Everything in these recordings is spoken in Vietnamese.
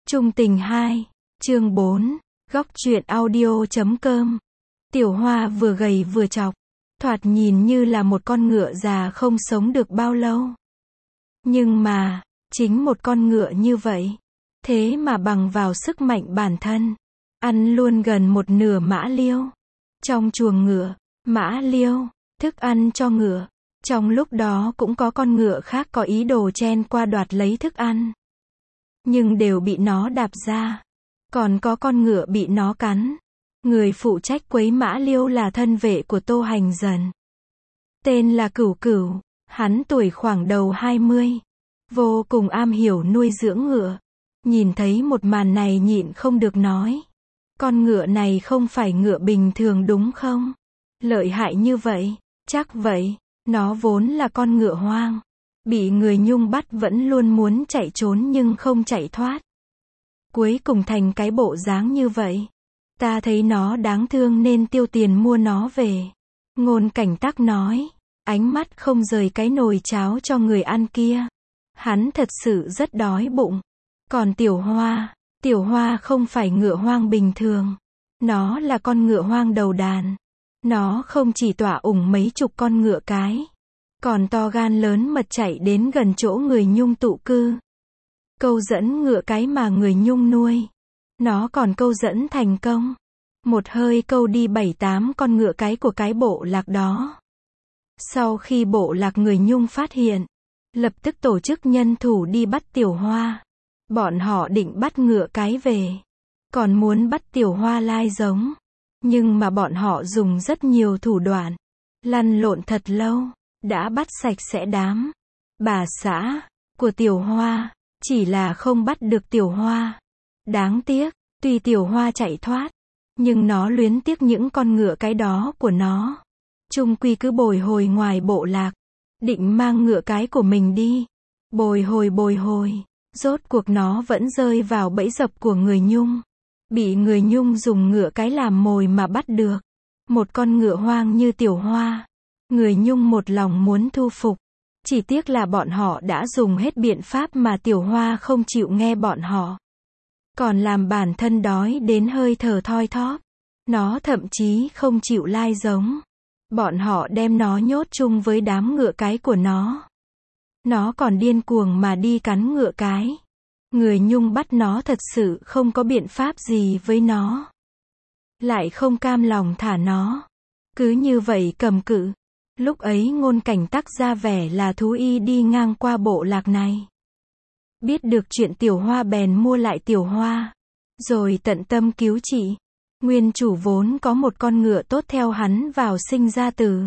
Trung tình 2, chương 4, góc truyện audio.com. Tiểu Hoa vừa gầy vừa chọc, thoạt nhìn như là một con ngựa già không sống được bao lâu. Nhưng mà, chính một con ngựa như vậy, thế mà bằng vào sức mạnh bản thân, ăn luôn gần một nửa mã liêu. Trong chuồng ngựa, mã liêu, thức ăn cho ngựa. Trong lúc đó cũng có con ngựa khác có ý đồ chen qua đoạt lấy thức ăn, nhưng đều bị nó đạp ra. Còn có con ngựa bị nó cắn. Người phụ trách quấy mã liêu là thân vệ của Tô Hành Dần, tên là Cửu Cửu. Hắn tuổi khoảng đầu 20, vô cùng am hiểu nuôi dưỡng ngựa. Nhìn thấy một màn này nhịn không được nói, con ngựa này không phải ngựa bình thường đúng không? Lợi hại như vậy? Chắc vậy. Nó vốn là con ngựa hoang, bị người Nhung bắt vẫn luôn muốn chạy trốn nhưng không chạy thoát. Cuối cùng thành cái bộ dáng như vậy. Ta thấy nó đáng thương nên tiêu tiền mua nó về. Ngôn Cảnh Tắc nói, ánh mắt không rời cái nồi cháo cho người ăn kia. Hắn thật sự rất đói bụng. Còn Tiểu Hoa không phải ngựa hoang bình thường. Nó là con ngựa hoang đầu đàn. Nó không chỉ tỏa ủng mấy chục con ngựa cái, còn to gan lớn mật chạy đến gần chỗ người Nhung tụ cư. Câu dẫn ngựa cái mà người Nhung nuôi. Nó còn câu dẫn thành công. Một hơi câu đi 7-8 con ngựa cái của cái bộ lạc đó. Sau khi bộ lạc người Nhung phát hiện, lập tức tổ chức nhân thủ đi bắt Tiểu Hoa. Bọn họ định bắt ngựa cái về, còn muốn bắt Tiểu Hoa lai giống. Nhưng mà bọn họ dùng rất nhiều thủ đoạn, lăn lộn thật lâu, đã bắt sạch sẽ đám bà xã của Tiểu Hoa, chỉ là không bắt được Tiểu Hoa. Đáng tiếc, tuy Tiểu Hoa chạy thoát, nhưng nó luyến tiếc những con ngựa cái đó của nó. Chung quy cứ bồi hồi ngoài bộ lạc, định mang ngựa cái của mình đi. Bồi hồi, rốt cuộc nó vẫn rơi vào bẫy dập của người Nhung. Bị người Nhung dùng ngựa cái làm mồi mà bắt được. Một con ngựa hoang như Tiểu Hoa. Người Nhung một lòng muốn thu phục. Chỉ tiếc là bọn họ đã dùng hết biện pháp mà Tiểu Hoa không chịu nghe bọn họ. Còn làm bản thân đói đến hơi thở thoi thóp. Nó thậm chí không chịu lai giống. Bọn họ đem nó nhốt chung với đám ngựa cái của nó. Nó còn điên cuồng mà đi cắn ngựa cái. Người Nhung bắt nó thật sự không có biện pháp gì với nó. Lại không cam lòng thả nó. Cứ như vậy cầm cự. Lúc ấy Ngôn Cảnh Tắc ra vẻ là thú y đi ngang qua bộ lạc này. Biết được chuyện Tiểu Hoa bèn mua lại Tiểu Hoa. Rồi tận tâm cứu trị. Nguyên chủ vốn có một con ngựa tốt theo hắn vào sinh ra tử.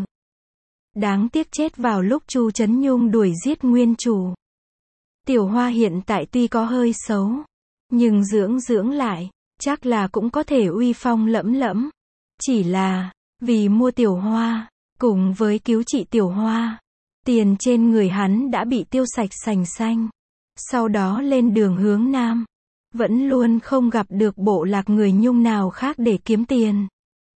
Đáng tiếc chết vào lúc Chu Trấn Nhung đuổi giết nguyên chủ. Tiểu Hoa hiện tại tuy có hơi xấu, nhưng dưỡng lại, chắc là cũng có thể uy phong lẫm lẫm. Chỉ là, vì mua Tiểu Hoa, cùng với cứu trị Tiểu Hoa, tiền trên người hắn đã bị tiêu sạch sành xanh. Sau đó lên đường hướng Nam, vẫn luôn không gặp được bộ lạc người Nhung nào khác để kiếm tiền.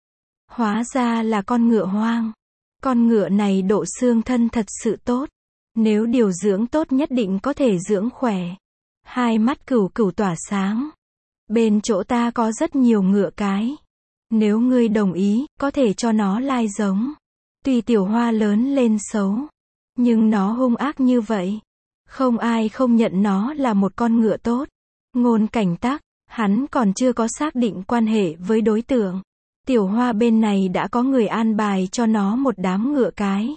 Hóa ra là con ngựa hoang. Con ngựa này độ xương thân thật sự tốt. Nếu điều dưỡng tốt nhất định có thể dưỡng khỏe. Hai mắt Cửu Cửu tỏa sáng. Bên chỗ ta có rất nhiều ngựa cái. Nếu ngươi đồng ý, có thể cho nó lai giống. Tuy Tiểu Hoa lớn lên xấu, nhưng nó hung ác như vậy. Không ai không nhận nó là một con ngựa tốt. Ngôn Cảnh Tắc, hắn còn chưa có xác định quan hệ với đối tượng. Tiểu Hoa bên này đã có người an bài cho nó một đám ngựa cái.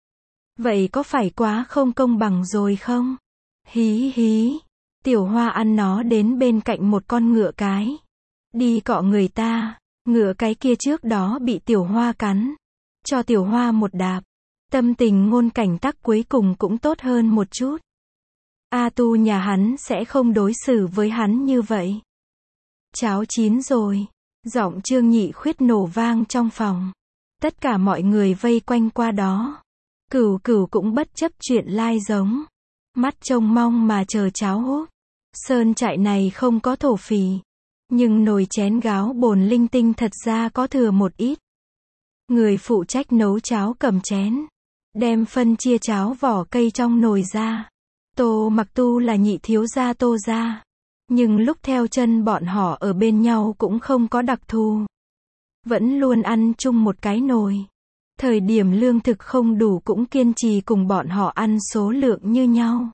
Vậy có phải quá không công bằng rồi không? Hí hí. Tiểu Hoa ăn nó đến bên cạnh một con ngựa cái. Đi cọ người ta. Ngựa cái kia trước đó bị Tiểu Hoa cắn. Cho Tiểu Hoa một đạp. Tâm tình Ngôn Cảnh Tắc cuối cùng cũng tốt hơn một chút. A Tu nhà hắn sẽ không đối xử với hắn như vậy. Cháo chín rồi. Giọng Trương Nhị Khuyết nổ vang trong phòng. Tất cả mọi người vây quanh qua đó. Cửu Cửu cũng bất chấp chuyện lai giống. Mắt trông mong mà chờ cháo hút. Sơn trại này không có thổ phỉ. Nhưng nồi chén gáo bồn linh tinh thật ra có thừa một ít. Người phụ trách nấu cháo cầm chén. Đem phân chia cháo vỏ cây trong nồi ra. Tô Mặc Tu là nhị thiếu gia Tô gia. Nhưng lúc theo chân bọn họ ở bên nhau cũng không có đặc thù. Vẫn luôn ăn chung một cái nồi. Thời điểm lương thực không đủ cũng kiên trì cùng bọn họ ăn số lượng như nhau.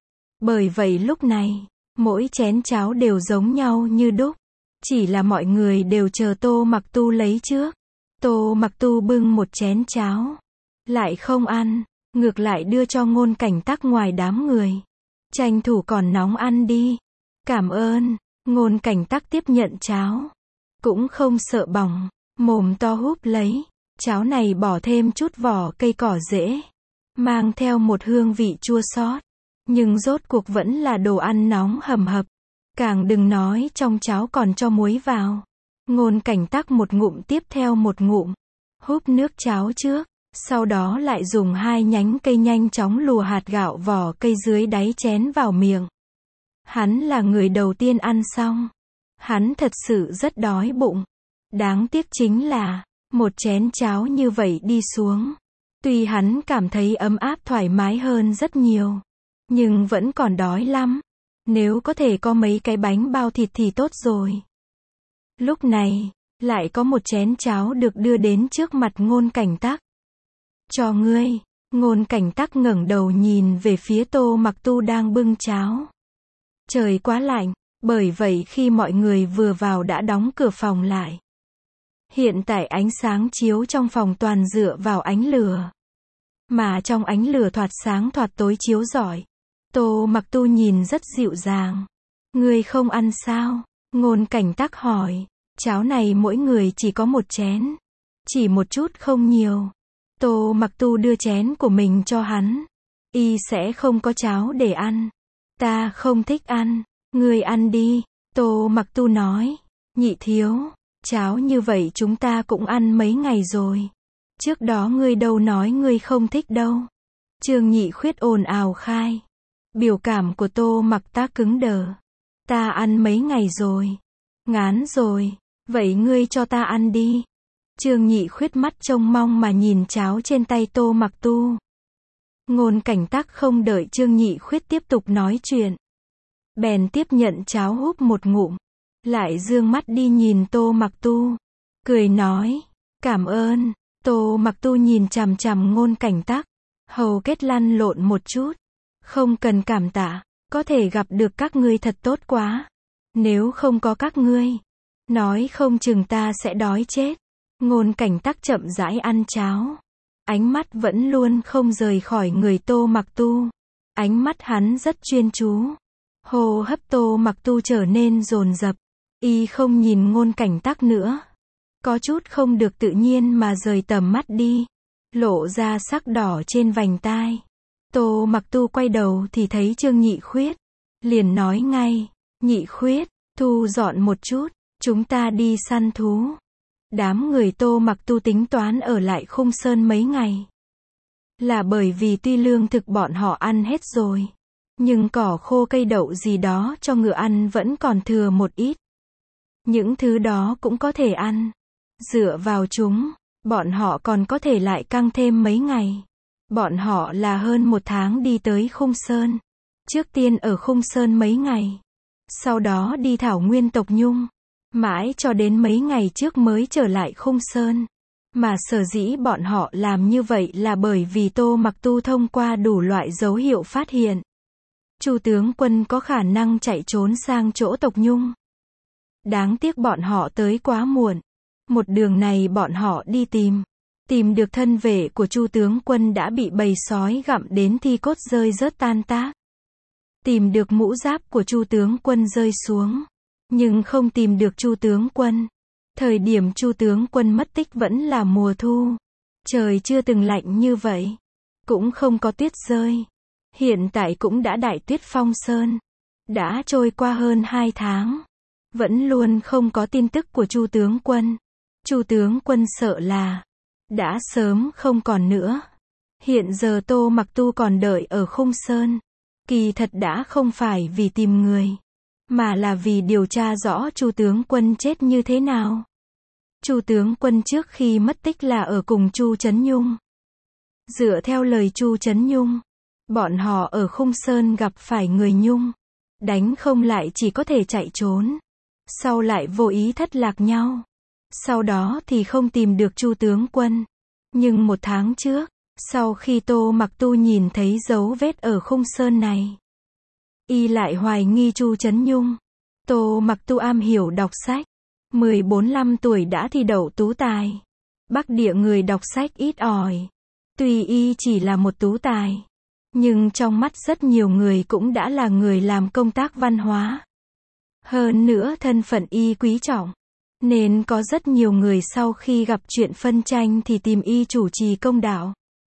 Bởi vậy lúc này, mỗi chén cháo đều giống nhau như đúc. Chỉ là mọi người đều chờ Tô Mặc Tu lấy trước. Tô Mặc Tu bưng một chén cháo. Lại không ăn, ngược lại đưa cho Ngôn Cảnh Tắc ngoài đám người. Tranh thủ còn nóng ăn đi. Cảm ơn. Ngôn Cảnh Tắc tiếp nhận cháo. Cũng không sợ bỏng, mồm to húp lấy. Cháo này bỏ thêm chút vỏ cây cỏ rễ. Mang theo một hương vị chua xót. Nhưng rốt cuộc vẫn là đồ ăn nóng hầm hập. Càng đừng nói trong cháo còn cho muối vào. Ngôn Cảnh Tắc một ngụm tiếp theo một ngụm. Húp nước cháo trước. Sau đó lại dùng 2 nhánh cây nhanh chóng lùa hạt gạo vỏ cây dưới đáy chén vào miệng. Hắn là người đầu tiên ăn xong. Hắn thật sự rất đói bụng. Đáng tiếc chính là, một chén cháo như vậy đi xuống. Tuy hắn cảm thấy ấm áp thoải mái hơn rất nhiều. Nhưng vẫn còn đói lắm. Nếu có thể có mấy cái bánh bao thịt thì tốt rồi. Lúc này, lại có một chén cháo được đưa đến trước mặt Ngôn Cảnh Tắc. Cho ngươi. Ngôn Cảnh Tắc ngẩng đầu nhìn về phía Tô Mặc Tu đang bưng cháo. Trời quá lạnh, bởi vậy khi mọi người vừa vào đã đóng cửa phòng lại. Hiện tại ánh sáng chiếu trong phòng toàn dựa vào ánh lửa. Mà trong ánh lửa thoạt sáng thoạt tối chiếu rọi. Tô Mặc Tu nhìn rất dịu dàng. Ngươi không ăn sao? Ngôn Cảnh Tắc hỏi. Cháo này mỗi người chỉ có một chén. Chỉ một chút không nhiều. Tô Mặc Tu đưa chén của mình cho hắn. Y sẽ không có cháo để ăn. Ta không thích ăn. Ngươi ăn đi. Tô Mặc Tu nói. Nhị thiếu. Cháo như vậy chúng ta cũng ăn mấy ngày rồi. Trước đó ngươi đâu nói ngươi không thích đâu. Trương Nhị Khuyết ồn ào khai. Biểu cảm của Tô Mặc Tắc cứng đờ. Ta ăn mấy ngày rồi. Ngán rồi. Vậy ngươi cho ta ăn đi. Trương Nhị Khuyết mắt trông mong mà nhìn cháo trên tay Tô Mặc Tu. Ngôn Cảnh Tắc không đợi Trương Nhị Khuyết tiếp tục nói chuyện. Bèn tiếp nhận cháo húp một ngụm. Lại dương mắt đi nhìn Tô Mặc Tu. Cười nói. Cảm ơn. Tô Mặc Tu nhìn chằm chằm Ngôn Cảnh Tắc. Hầu kết lăn lộn một chút. Không cần cảm tạ. Có thể gặp được các ngươi thật tốt quá. Nếu không có các ngươi. Nói không chừng ta sẽ đói chết. Ngôn Cảnh Tắc chậm rãi ăn cháo. Ánh mắt vẫn luôn không rời khỏi người Tô Mặc Tu. Ánh mắt hắn rất chuyên chú. Hô hấp Tô Mặc Tu trở nên dồn dập. Y không nhìn Ngôn Cảnh Tắc nữa. Có chút không được tự nhiên mà rời tầm mắt đi. Lộ ra sắc đỏ trên vành tai. Tô Mặc Tu quay đầu thì thấy Trương Nhị Khuyết. Liền nói ngay. Nhị Khuyết, thu dọn một chút. Chúng ta đi săn thú. Đám người Tô Mặc Tu tính toán ở lại Khung Sơn mấy ngày. Là bởi vì tuy lương thực bọn họ ăn hết rồi. Nhưng cỏ khô cây đậu gì đó cho ngựa ăn vẫn còn thừa một ít. Những thứ đó cũng có thể ăn. Dựa vào chúng, bọn họ còn có thể lại căng thêm mấy ngày. Bọn họ là hơn 1 tháng đi tới Khung Sơn. Trước tiên ở Khung Sơn mấy ngày. Sau đó đi thảo nguyên tộc Nhung. Mãi cho đến mấy ngày trước mới trở lại Khung Sơn. Mà sở dĩ bọn họ làm như vậy là bởi vì Tô Mặc Tu thông qua đủ loại dấu hiệu phát hiện. Chu tướng quân có khả năng chạy trốn sang chỗ tộc Nhung. Đáng tiếc bọn họ tới quá muộn. Một đường này bọn họ đi tìm được thân vệ của Chu tướng quân đã bị bầy sói gặm đến thi cốt rơi rớt tan tác. Tìm được mũ giáp của Chu tướng quân rơi xuống, nhưng không tìm được Chu tướng quân. Thời điểm Chu tướng quân mất tích vẫn là mùa thu. Trời chưa từng lạnh như vậy, cũng không có tuyết rơi. Hiện tại cũng đã đại tuyết phong sơn. Đã trôi qua hơn 2 tháng, vẫn luôn không có tin tức của Chu tướng quân. Chu tướng quân sợ là đã sớm không còn nữa. Hiện giờ Tô Mặc Tu còn đợi ở Khung Sơn. Kỳ thật đã không phải vì tìm người, mà là vì điều tra rõ Chu tướng quân chết như thế nào. Chu tướng quân trước khi mất tích là ở cùng Chu Trấn Nhung. Dựa theo lời Chu Trấn Nhung, bọn họ ở Khung Sơn gặp phải người Nhung. Đánh không lại chỉ có thể chạy trốn. Sau lại vô ý thất lạc nhau. Sau đó thì không tìm được Chu tướng quân. Nhưng 1 tháng trước, sau khi Tô Mặc Tu nhìn thấy dấu vết ở khung sơn này, y lại hoài nghi Chu Chấn Nhung. Tô Mặc Tu am hiểu đọc sách. 14-15 tuổi đã thi đậu tú tài. Bắc Địa người đọc sách ít ỏi. Tuy y chỉ là một tú tài, nhưng trong mắt rất nhiều người cũng đã là người làm công tác văn hóa. Hơn nữa thân phận y quý trọng, nên có rất nhiều người sau khi gặp chuyện phân tranh thì tìm y chủ trì công đạo.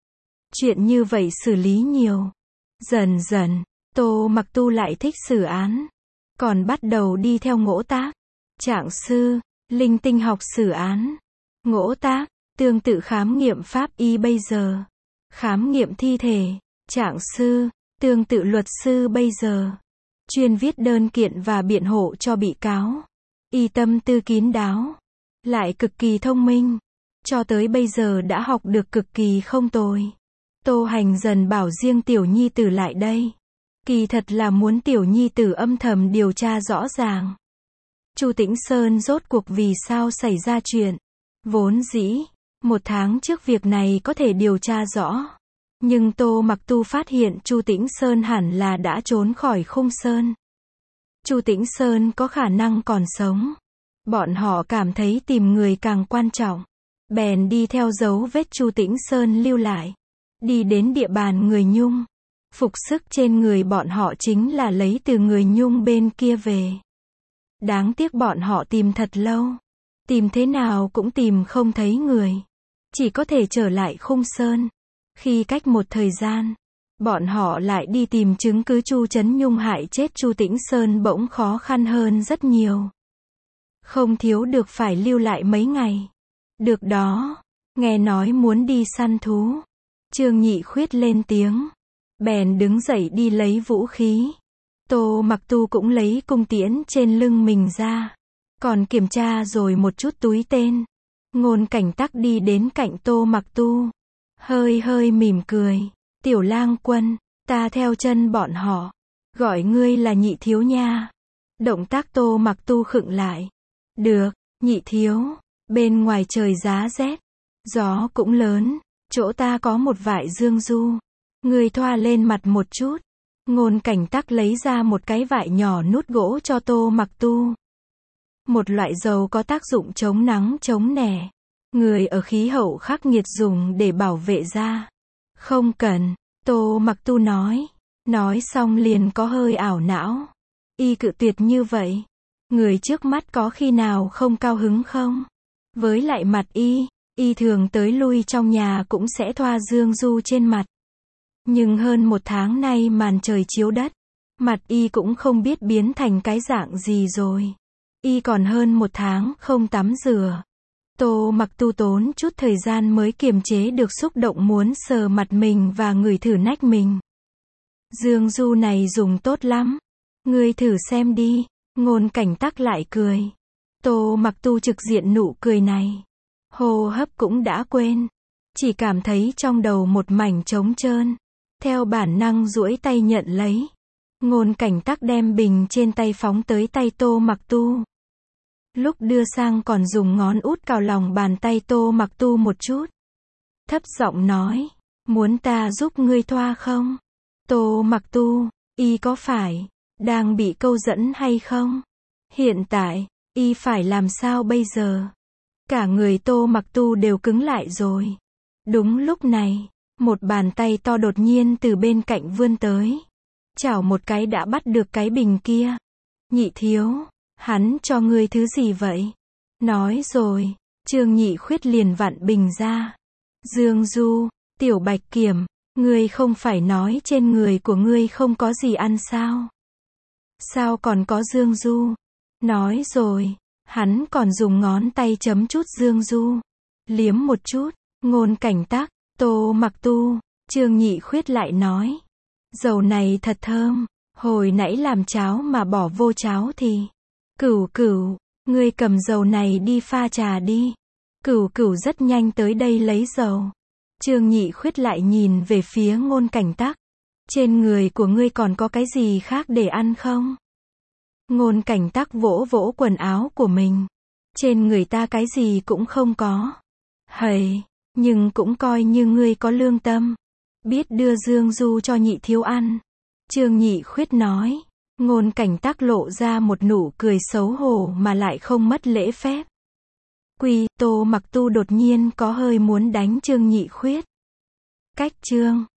Chuyện như vậy xử lý nhiều. Dần dần, Tô Mặc Tu lại thích xử án. Còn bắt đầu đi theo Ngỗ Tác, Trạng Sư, linh tinh học xử án. Ngỗ Tác, tương tự khám nghiệm pháp y bây giờ. Khám nghiệm thi thể. Trạng Sư, tương tự luật sư bây giờ. Chuyên viết đơn kiện và biện hộ cho bị cáo. Y tâm tư kín đáo, lại cực kỳ thông minh. Cho tới bây giờ đã học được cực kỳ không tồi. Tô Hành dần bảo riêng tiểu nhi tử lại đây. Kỳ thật là muốn tiểu nhi tử âm thầm điều tra rõ ràng. Chu Tĩnh Sơn rốt cuộc vì sao xảy ra chuyện. Vốn dĩ, 1 tháng trước việc này có thể điều tra rõ. Nhưng Tô Mặc Tu phát hiện Chu Tĩnh Sơn hẳn là đã trốn khỏi khung sơn. Chu Tĩnh Sơn có khả năng còn sống. Bọn họ cảm thấy tìm người càng quan trọng. Bèn đi theo dấu vết Chu Tĩnh Sơn lưu lại. Đi đến địa bàn người Nhung. Phục sức trên người bọn họ chính là lấy từ người Nhung bên kia về. Đáng tiếc bọn họ tìm thật lâu. Tìm thế nào cũng tìm không thấy người. Chỉ có thể trở lại khung sơn. Khi cách một thời gian, bọn họ lại đi tìm chứng cứ Chu Chấn Nhung hại chết Chu Tĩnh Sơn bỗng khó khăn hơn rất nhiều. Không thiếu được phải lưu lại mấy ngày. Được đó, nghe nói muốn đi săn thú. Trương Nhị Khuyết lên tiếng. Bèn đứng dậy đi lấy vũ khí. Tô Mặc Tu cũng lấy cung tiễn trên lưng mình ra. Còn kiểm tra rồi một chút túi tên. Ngôn Cảnh Tắc đi đến cạnh Tô Mặc Tu. Hơi hơi mỉm cười. Tiểu lang quân, ta theo chân bọn họ. Gọi ngươi là Nhị thiếu nha. Động tác Tô Mặc Tu khựng lại. Được, Nhị thiếu. Bên ngoài trời giá rét. Gió cũng lớn. Chỗ ta có một vải dương du. Ngươi thoa lên mặt một chút. Ngôn Cảnh Tắc lấy ra một cái vải nhỏ nút gỗ cho Tô Mặc Tu. Một loại dầu có tác dụng chống nắng chống nẻ. Người ở khí hậu khắc nghiệt dùng để bảo vệ da. Không cần, Tô Mặc Tu nói. Nói xong liền có hơi ảo não. Y cự tuyệt như vậy. Người trước mắt có khi nào không cao hứng không? Với lại mặt y thường tới lui trong nhà cũng sẽ thoa dương du trên mặt. Nhưng hơn 1 tháng nay màn trời chiếu đất. Mặt y cũng không biết biến thành cái dạng gì rồi. Y còn hơn 1 tháng không tắm rửa. Tô Mặc Tu tốn chút thời gian mới kiềm chế được xúc động muốn sờ mặt mình và ngửi thử nách mình. Dương du này dùng tốt lắm. Ngươi thử xem đi. Ngôn Cảnh Tắc lại cười. Tô Mặc Tu trực diện nụ cười này. Hô hấp cũng đã quên. Chỉ cảm thấy trong đầu một mảnh trống trơn. Theo bản năng duỗi tay nhận lấy. Ngôn Cảnh Tắc đem bình trên tay phóng tới tay Tô Mặc Tu. Lúc đưa sang còn dùng ngón út cào lòng bàn tay Tô Mặc Tu một chút. Thấp giọng nói. Muốn ta giúp ngươi thoa không? Tô Mặc Tu, y có phải đang bị câu dẫn hay không? Hiện tại, y phải làm sao bây giờ? Cả người Tô Mặc Tu đều cứng lại rồi. Đúng lúc này, một bàn tay to đột nhiên từ bên cạnh vươn tới. Chảo một cái đã bắt được cái bình kia. Nhị thiếu, hắn cho ngươi thứ gì vậy? Nói rồi, Trương Nhị Khuyết liền vặn bình ra. Dương Du, Tiểu Bạch Kiểm, ngươi không phải nói trên người của ngươi không có gì ăn sao? Sao còn có Dương Du? Nói rồi, hắn còn dùng ngón tay chấm chút Dương Du. Liếm một chút, Ngôn Cảnh Tắc, Tô Mặc Tu, Trương Nhị Khuyết lại nói. Dầu này thật thơm, hồi nãy làm cháo mà bỏ vô cháo thì. Cửu Cửu, ngươi cầm dầu này đi pha trà đi. Cửu Cửu rất nhanh tới đây lấy dầu. Trương Nhị Khuyết lại nhìn về phía Ngôn Cảnh Tắc. Trên người của ngươi còn có cái gì khác để ăn không? Ngôn Cảnh Tắc vỗ vỗ quần áo của mình. Trên người ta cái gì cũng không có. Hầy, nhưng cũng coi như ngươi có lương tâm. Biết đưa Dương Du cho Nhị thiếu ăn. Trương Nhị Khuyết nói. Ngôn Cảnh Tắc lộ ra một nụ cười xấu hổ mà lại không mất lễ phép. Tô Mặc Tu đột nhiên có hơi muốn đánh Trương Nhị Khuyết. Cách Trương